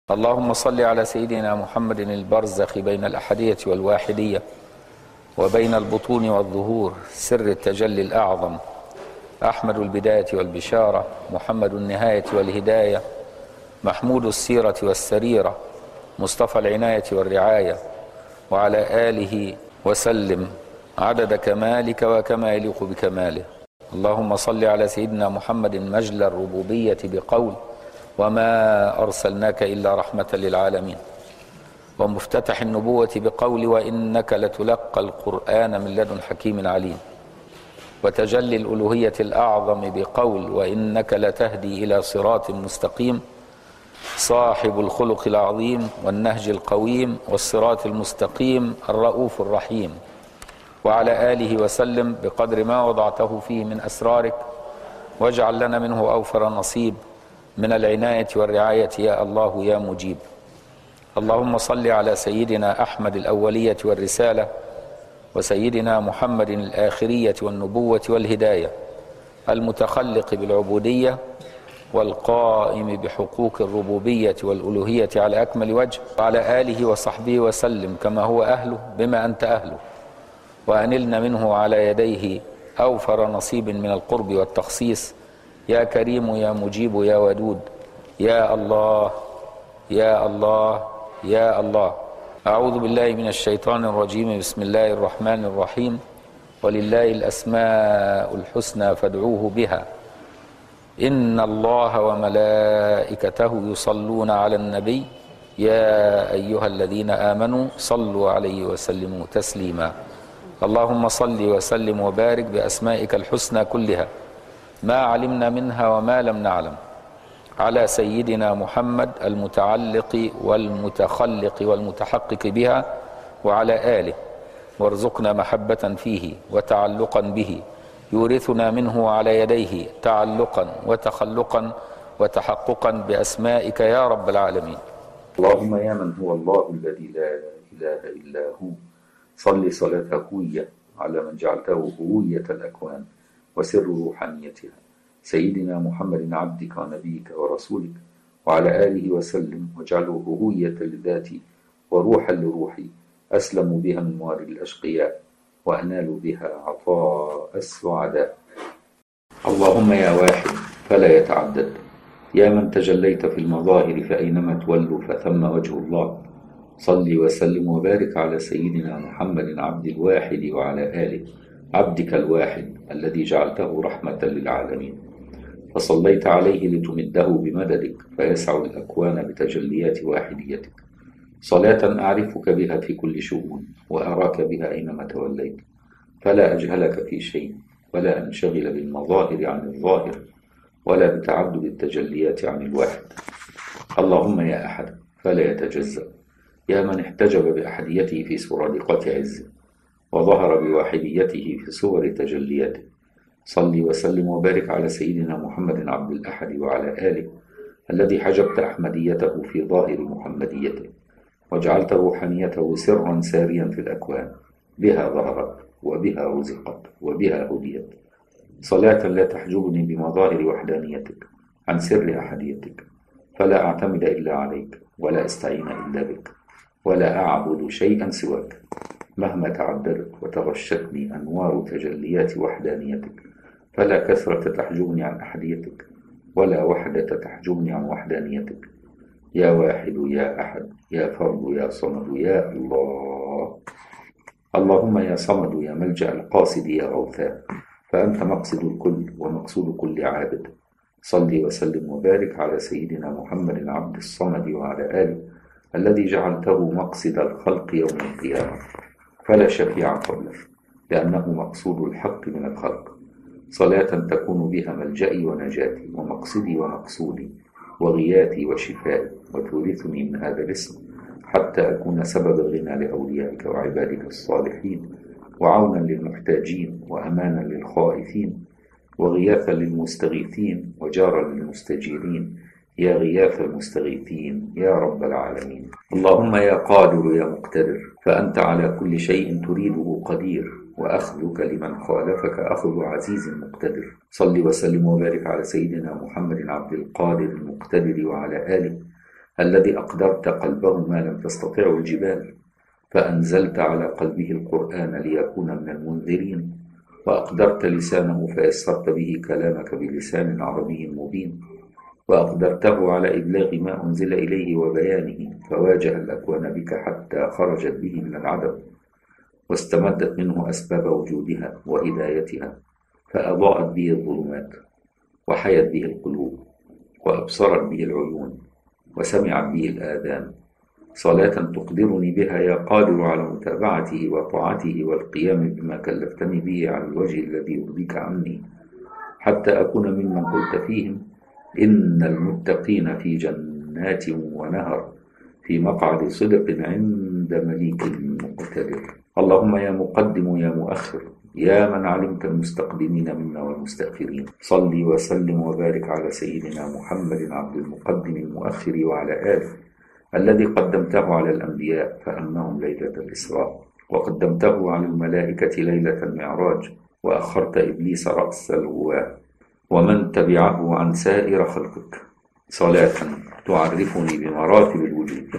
اللهم صل على سيدنا محمد البرزخ بين الأحدية والواحدية وبين البطون والظهور، سر التجلي الأعظم، أحمد البداية والبشارة، محمد النهاية والهداية، محمود السيرة والسريرة، مصطفى العناية والرعاية، وعلى آله وسلم عدد كمالك وكما يليق بكماله. اللهم صل على سيدنا محمد مجلى الربوبية بقول وما أرسلناك إلا رحمة للعالمين، ومفتتح النبوة بقول وإنك لتلقى القرآن من لدن حكيم عليم، وتجلي الألوهية الأعظم بقول وإنك لتهدي إلى صراط مستقيم، صاحب الخلق العظيم والنهج القويم والصراط المستقيم الرؤوف الرحيم، وعلى آله وسلم بقدر ما وضعته فيه من أسرارك، واجعل لنا منه أوفر نصيب من العناية والرعاية يا الله يا مجيب. اللهم صل على سيدنا أحمد الأولية والرسالة، وسيدنا محمد الآخرية والنبوة والهداية، المتخلق بالعبودية والقائم بحقوق الربوبية والألوهية على أكمل وجه، وعلى آله وصحبه وسلم كما هو أهله بما أنت أهله، وأنلنا منه على يديه أوفر نصيب من القرب والتخصيص يا كريم يا مجيب يا ودود يا الله يا الله يا الله. أعوذ بالله من الشيطان الرجيم. بسم الله الرحمن الرحيم. ولله الأسماء الحسنى فادعوه بها إن الله وملائكته يصلون على النبي يا أيها الذين آمنوا صلوا عليه وسلموا تسليما. اللهم صل وسلم وبارك بأسمائك الحسنى كلها ما علمنا منها وما لم نعلم على سيدنا محمد المتعلق والمتخلق والمتحقق بها وعلى آله، وارزقنا محبة فيه وتعلقا به يورثنا منه على يديه تعلقا وتخلقا وتحققا بأسمائك يا رب العالمين. اللهم يا من هو الله الذي لا إله إلا هو، صل صلاة هوية على من جعلته هوية الأكوان وسر روحانيتها، سيدنا محمد عبدك ونبيك ورسولك، وعلى آله وسلم، واجعله هوية لذاتي وروحا لروحي أسلم بها من موارد الأشقياء وأنال بها عطاء السعداء. اللهم يا واحد فلا يتعدد، يا من تجليت في المظاهر فأينما تولوا فثم وجه الله، صل وسلم وبارك على سيدنا محمد عبد الواحد وعلى آله، عبدك الواحد الذي جعلته رحمة للعالمين، فصليت عليه لتمده بمددك فيسع الأكوان بتجليات واحديتك، صلاة أعرفك بها في كل شؤون وأراك بها أينما توليت، فلا أجهلك في شيء ولا أنشغل بالمظاهر عن الظاهر ولا بتعدد التجليات عن الواحد. اللهم يا أحد فلا يتجزأ، يا من احتجب بأحديته في سرادقة عزه وظهر بواحديته في صور تجلياته، صل وسلم وبارك على سيدنا محمد عبد الأحد وعلى آله الذي حجبت أحمديته في ظاهر محمديته وجعلت روحانيته سرا ساريا في الأكوان، بها ظهرت وبها رزقت وبها هديت، صلاة لا تحجبني بمظاهر وحدانيتك عن سر أحديتك، فلا أعتمد إلا عليك ولا أستعين إلا بك ولا أعبد شيئا سواك، مهما تعددت وتغشتني أنوار تجليات وحدانيتك، فلا كثرة تحجبني عن أحديتك ولا وحدة تحجبني عن وحدانيتك، يا واحد يا أحد يا فرد يا صمد يا الله. اللهم يا صمد يا ملجأ القاصد يا غوثا، فأنت مقصد الكل ومقصود كل عابد، صل وسلم وبارك على سيدنا محمد عبد الصمد وعلى آله الذي جعلته مقصد الخلق يوم القيامة، فلا شفيع قبله لأنه مقصود الحق من الخلق، صلاة تكون بها ملجأي ونجاتي ومقصدي ومقصودي وغياتي وشفائي، وتورثني من هذا الاسم حتى أكون سبب الغنى لأوليائك وعبادك الصالحين، وعونا للمحتاجين وأمانا للخائفين وغياثا للمستغيثين وجارا للمستجيرين، يا غياث المستغيثين يا رب العالمين. اللهم يا قادر يا مقتدر، فأنت على كل شيء تريده قدير، وأخذك لمن خالفك أخذ عزيز مقتدر، صل وسلم وبارك على سيدنا محمد عبد القادر المقتدر وعلى آله الذي أقدرت قلبه ما لم تستطعه الجبال، فأنزلت على قلبه القرآن ليكون من المنذرين، وأقدرت لسانه فيسرت به كلامك بلسان عربي مبين، وأقدرته على إبلاغ ما أنزل إليه وبيانه، فواجه الأكوان بك حتى خرجت به من العدم، واستمدت منه أسباب وجودها وهدايتها، فأضاءت به الظلمات، وحيت به القلوب، وأبصرت به العيون، وسمعت به الآذان. صلاة تقدرني بها يا قادر على متابعته وطاعته والقيام بما كلفتني به على الوجه الذي يرضيك عني، حتى أكون ممن قلت فيهم: إن المتقين في جنات ونهر في مقعد صدق عند مليك مقتدر. اللهم يا مقدم يا مؤخر، يا من علمت المستقدمين منا والمستأخرين، صل وسلم وبارك على سيدنا محمد عبد المقدم المؤخر وعلى آله الذي قدمته على الأنبياء فأمهم ليلة الإسراء، وقدمته على الملائكة ليلة المعراج، وأخرت إبليس رأس الغواة ومن تبعه عن سائر خلقك، صلاة تعرفني بمراتب الوجود،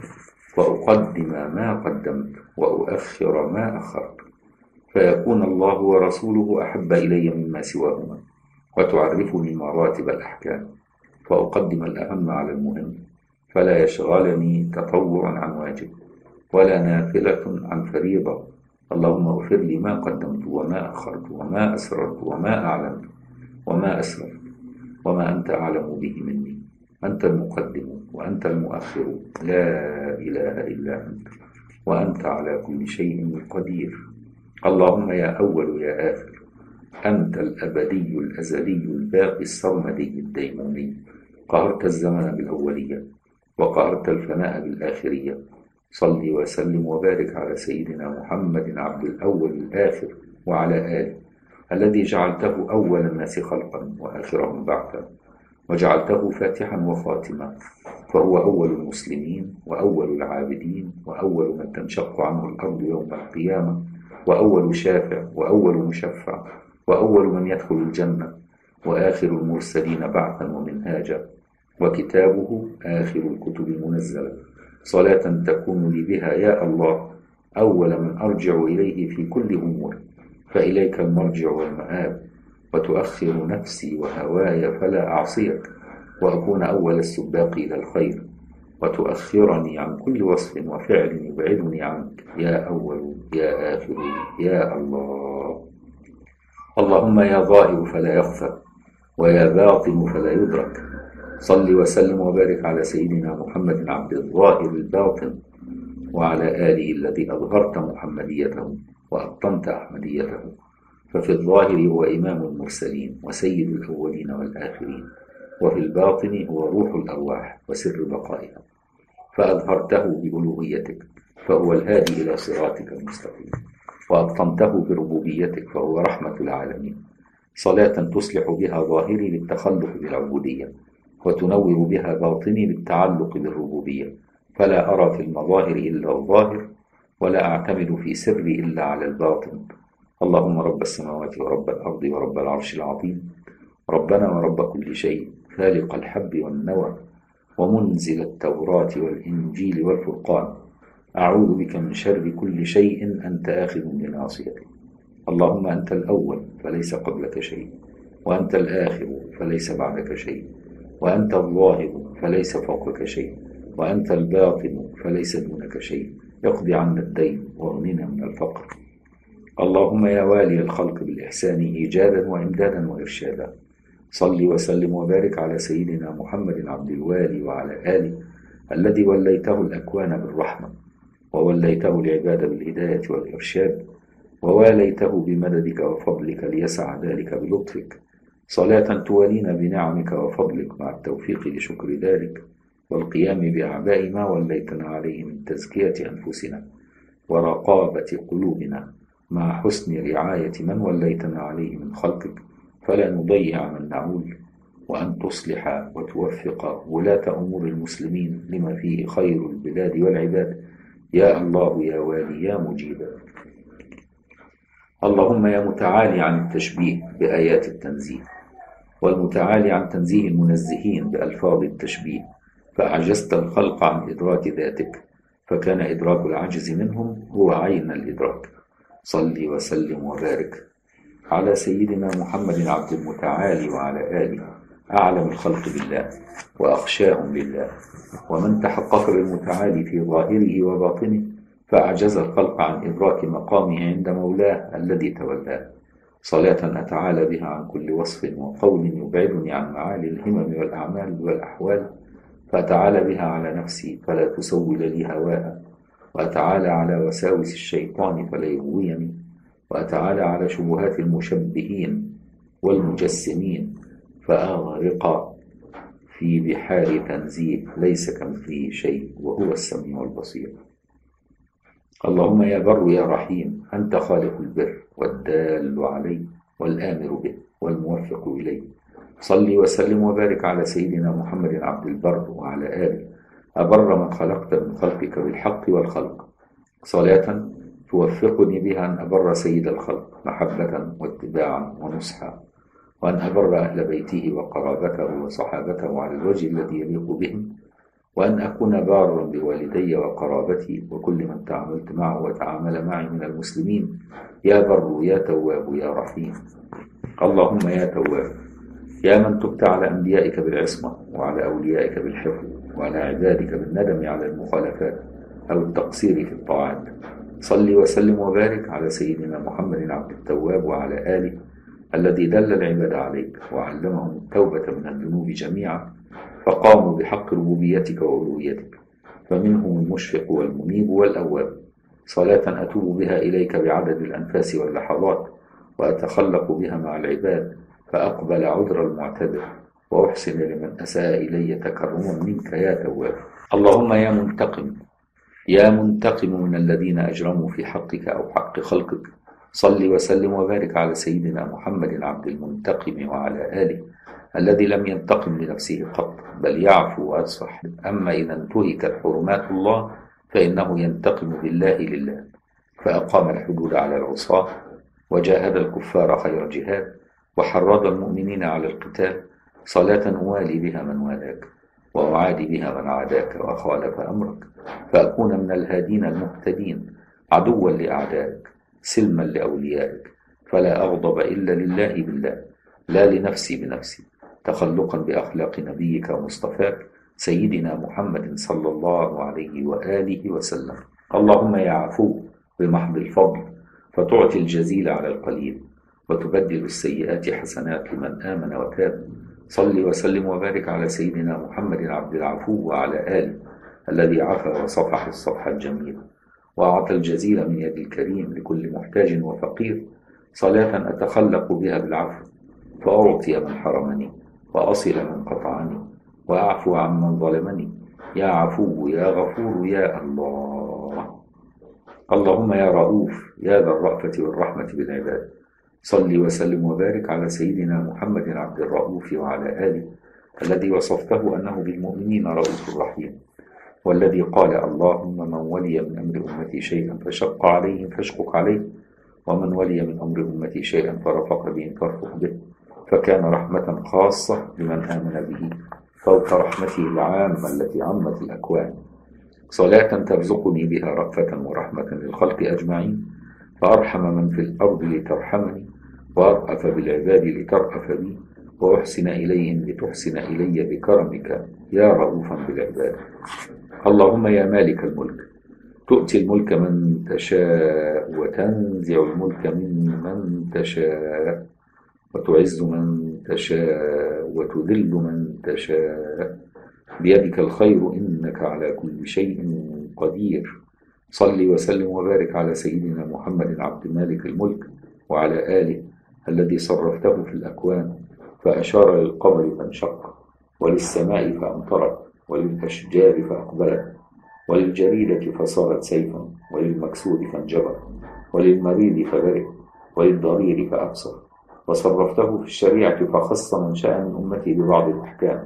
وأقدم ما قدمت وأؤخر ما أخرت، فيكون الله ورسوله أحب إلي مما سواهما، وتعرفني مراتب الأحكام، فأقدم الأهم على المهم، فلا يشغلني تطوع عن واجب ولا نافلة عن فريضة. اللهم اغفر لي ما قدمت وما أخرت وما أسررت وما أعلنت وما أسرفت وما أنت أعلم به مني، أنت المقدم وأنت المؤخر، لا إله إلا أنت، وأنت على كل شيء قدير. اللهم يا أول يا آخر، أنت الأبدي الأزلي الباقي الصمدي الديموني، قهرت الزمن بالأولية وقهرت الفناء بالآخرية. صل وسلم وبارك على سيدنا محمد عبد الأول الآخر وعلى آله الذي جعلته أول الناس خلقا وآخرهم بعثا، وجعلته فاتحا وخاتما، فهو أول المسلمين وأول العابدين وأول من تنشق عنه الأرض يوم القيامة، وأول شافع وأول مشفع وأول من يدخل الجنة، وآخر المرسلين بعثا ومنهاجا، وكتابه آخر الكتب المنزلة. صلاة تكون لي بها يا الله أول من أرجع إليه في كل أمور، فإليك المرجع والمآب، وتؤخر نفسي وهواي فلا أعصيك، وأكون أول السباق إلى الخير، وتؤخرني عن كل وصف وفعل يبعدني عنك يا أول يا آخر يا الله. اللهم يا ظاهر فلا يخفى ويا باطن فلا يدرك، صل وسلم وبارك على سيدنا محمد عبد الظاهر الباطن وعلى آله الذي أظهرت محمديته وأبطنت أحمديته، ففي الظاهر هو إمام المرسلين وسيد الأولين والآخرين، وفي الباطن هو روح الأرواح وسر بقائها، فأظهرته بألوهيتك فهو الهادي إلى صراطك المستقيم، وأبطنته بربوبيتك فهو رحمة العالمين. صلاة تصلح بها ظاهري للتخلق بالعبودية، وتنور بها باطني للتعلق بالربوبية، فلا أرى في المظاهر إلا الظاهر، ولا أعتمد في سري إلا على الباطن. اللهم رب السماوات ورب الأرض ورب العرش العظيم، ربنا ورب كل شيء، فالق الحب والنوى ومنزل التوراة والإنجيل والفرقان، أعوذ بك من شر كل شيء أنت آخذ بناصيته. اللهم أنت الأول فليس قبلك شيء، وأنت الآخر فليس بعدك شيء، وأنت الظاهر فليس فوقك شيء، وأنت الباطن فليس دونك شيء. اقضي عنا الدين واغننا من الفقر. اللهم يا والي الخلق بالإحسان إيجادا وإمدادا وإرشادا، صل وسلم وبارك على سيدنا محمد عبد الوالي وعلى آله الذي وليته الأكوان بالرحمة، ووليته العباد بالهداية والإرشاد، وواليته بمددك وفضلك ليسع ذلك بلطفك. صلاة توالينا بنعمك وفضلك مع التوفيق لشكر ذلك والقيام بأعباء ما وليتنا عليه من تزكية أنفسنا ورقابة قلوبنا، مع حسن رعاية من وليتنا عليه من خلقك، فلا نضيع من نعول، وأن تصلح وتوفق ولاة أمور المسلمين لما فيه خير البلاد والعباد، يا الله يا والي يا مجيب. اللهم يا متعالي عن التشبيه بآيات التنزيه، والمتعالي عن تنزيه المنزهين بألفاظ التشبيه، فأعجزت الخلق عن إدراك ذاتك، فكان إدراك العجز منهم هو عين الإدراك. صل وسلم وبارك على سيدنا محمد عبد المتعالي وعلى آله، أعلم الخلق بالله وأخشاهم لله، ومن تحقق بالمتعالي في ظاهره وباطنه، فأعجز الخلق عن إدراك مقامه عند مولاه الذي تولاه. صلاة أتعالى بها عن كل وصف وقول يبعدني عن معالي الهمم والأعمال والأحوال، فأتعالى بها على نفسي فلا تسول لي هواها، وأتعالى على وساوس الشيطان فلا يغويني، وأتعالى على شبهات المشبهين والمجسمين فأغرق في بحار تنزيه ليس كمثله شيء وهو السميع البصير. اللهم يا بر يا رحيم، أنت خالق البر والدال عليه والآمر به والموفق إليه. صل وسلم وبارك على سيدنا محمد عبد البر وعلى آله، أبر من خلقت من خلقك بالحق والخلق، صلاة توفقني بها أن أبر سيد الخلق محبة واتباعا ونصحا، وأن أبر أهل بيته وقرابته وصحابته على الوجه الذي يليق بهم، وأن أكون بارا بوالدي وقرابتي وكل من تعاملت معه وتعامل معي من المسلمين، يا بر يا تواب يا رحيم. اللهم يا تواب، يا من تبت على أنبيائك بالعصمة وعلى أوليائك بالحفظ وعلى عبادك بالندم على المخالفات أو التقصير في الطاعات، صل وسلم وبارك على سيدنا محمد عبد التواب وعلى آله، الذي دل العباد عليك وعلمهم التوبة من الذنوب جميعا، فقاموا بحق ربوبيتك وألوهيتك، فمنهم المشفق والمنيب والأواب. صلاة أتوب بها إليك بعدد الأنفاس واللحظات، وأتخلق بها مع العباد فأقبل عذر المعتذر، وأحسن لمن أساء إلي تكرما منك يا تواب. اللهم يا منتقم، يا منتقم من الذين أجرموا في حقك أو حق خلقك، صل وسلم وبارك على سيدنا محمد عبد المنتقم وعلى آله، الذي لم ينتقم لنفسه قط بل يعفو ويصفح. أما إذا انتهكت حرمات الله فإنه ينتقم بالله لله، فأقام الحدود على العصاة وجاهد الكفار خير جهاد وحرض المؤمنين على القتال، صلاة أوالي بها من والاك وأعادي بها من عاداك وخالف أمرك، فأكون من الهادين المهتدين، عدوا لأعدائك سلما لأوليائك، فلا أغضب إلا لله بالله لا لنفسي بنفسي، تخلقا بأخلاق نبيك ومصطفاك سيدنا محمد صلى الله عليه وآله وسلم. اللهم يا عفو بمحض الفضل، فتعطي الجزيل على القليل وتبدل السيئات حسنات لمن آمن وتاب، صل وسلم وبارك على سيدنا محمد عبد العفو وعلى آله، الذي عفا وصفح الصفح الجميل وأعطى الجزيل من يد الكريم لكل محتاج وفقير، صلاة أتخلق بها بالعفو فأعطي من حرمني وأصل من قطعني وأعفو عن من ظلمني، يا عفو يا غفور يا الله. اللهم يا رؤوف يا ذا الرأفة والرحمة بالعباد، صل وسلم وبارك على سيدنا محمد عبد الرؤوف وعلى آله، الذي وصفته أنه بالمؤمنين رؤوف رحيم، والذي قال اللهم من ولي من أمر أمتي شيئا فشق عليهم فاشقق عليه، ومن ولي من أمر أمتي شيئا فرفق بهم فارفق به، فكان رحمة خاصة لمن آمن به فوق رحمته العامة التي عمت الأكوان، صلاة ترزقني بها رأفة ورحمة للخلق أجمعين، فأرحم من في الأرض لترحمني، وأرأف بالعباد لترأف بي، وأحسن إليهم لتحسن إلي بكرمك يا رؤوفا بالعباد. اللهم يا مالك الملك، تؤتي الملك من تشاء وتنزع الملك ممن تشاء، وتعز من تشاء وتذل من تشاء، بيدك الخير إنك على كل شيء قدير. صل وسلم وبارك على سيدنا محمد عبد مالك الملك وعلى آله، الذي صرفته في الأكوان فأشار للقمر فانشق، وللسماء فأمطرت، وللأشجار فأقبلت، وللجريدة فصارت سيفا، وللمكسور فانجبر، وللمريض فبرئ، وللضرير فأبصر، وصرفته في الشريعة فخص من شاء من أمتي ببعض الأحكام،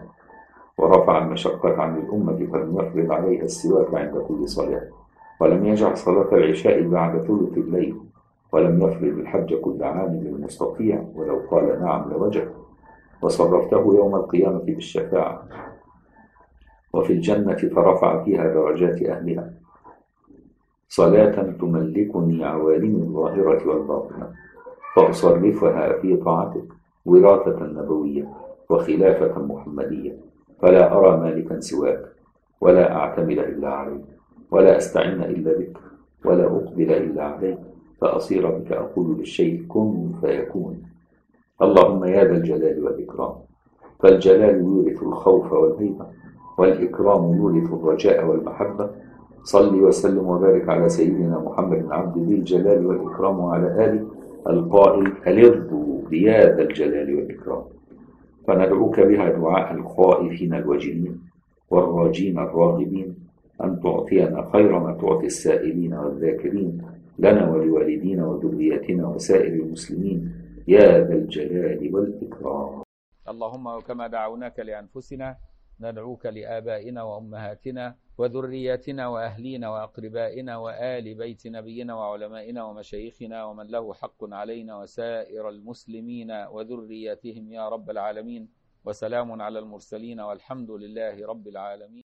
ورفع المشقة عن الأمة فلم يفرض عليها السواك عند كل صلاة، ولم يجعل صلاة العشاء بعد ثلث الليل، ولم يفرض الحج كل عام للمستطيع ولو قال نعم لوجه، وصرفته يوم القيامة بالشفاعة، وفي الجنة فرفع فيها درجات أهلها. صلاة تملكني عوالم الظاهرة والباطنة فأصرفها في طاعتك وراثة نبوية وخلافة محمدية، فلا أرى مالكا سواك، ولا أعتمد إلا عليك، ولا أستعين إلا بك، ولا أقبل إلا عليك، فأصير بك أقول للشيء كن فيكون. اللهم يا ذا الجلال والإكرام، فالجلال يورث الخوف والهيبة، والإكرام يورث الرجاء والمحبة. صل وسلم وبارك على سيدنا محمد عبد ذي الجلال والإكرام وعلى آله القائل ألظوا بيا ذا الجلال والإكرام. فندعوك بها دعاء الخائفين الوجلين والراجين الراغبين أن تعطينا خير ما تعطي السائلين والذاكرين لنا ولوالدينا وذرياتنا وسائر المسلمين يا ذا الجلال والإكرام. اللهم وكما دعوناك لأنفسنا ندعوك لآبائنا وأمهاتنا وذرياتنا وأهلينا وأقربائنا وآل بيت نبينا وعلمائنا ومشايخنا ومن له حق علينا وسائر المسلمين وذرياتهم يا رب العالمين. وسلام على المرسلين والحمد لله رب العالمين.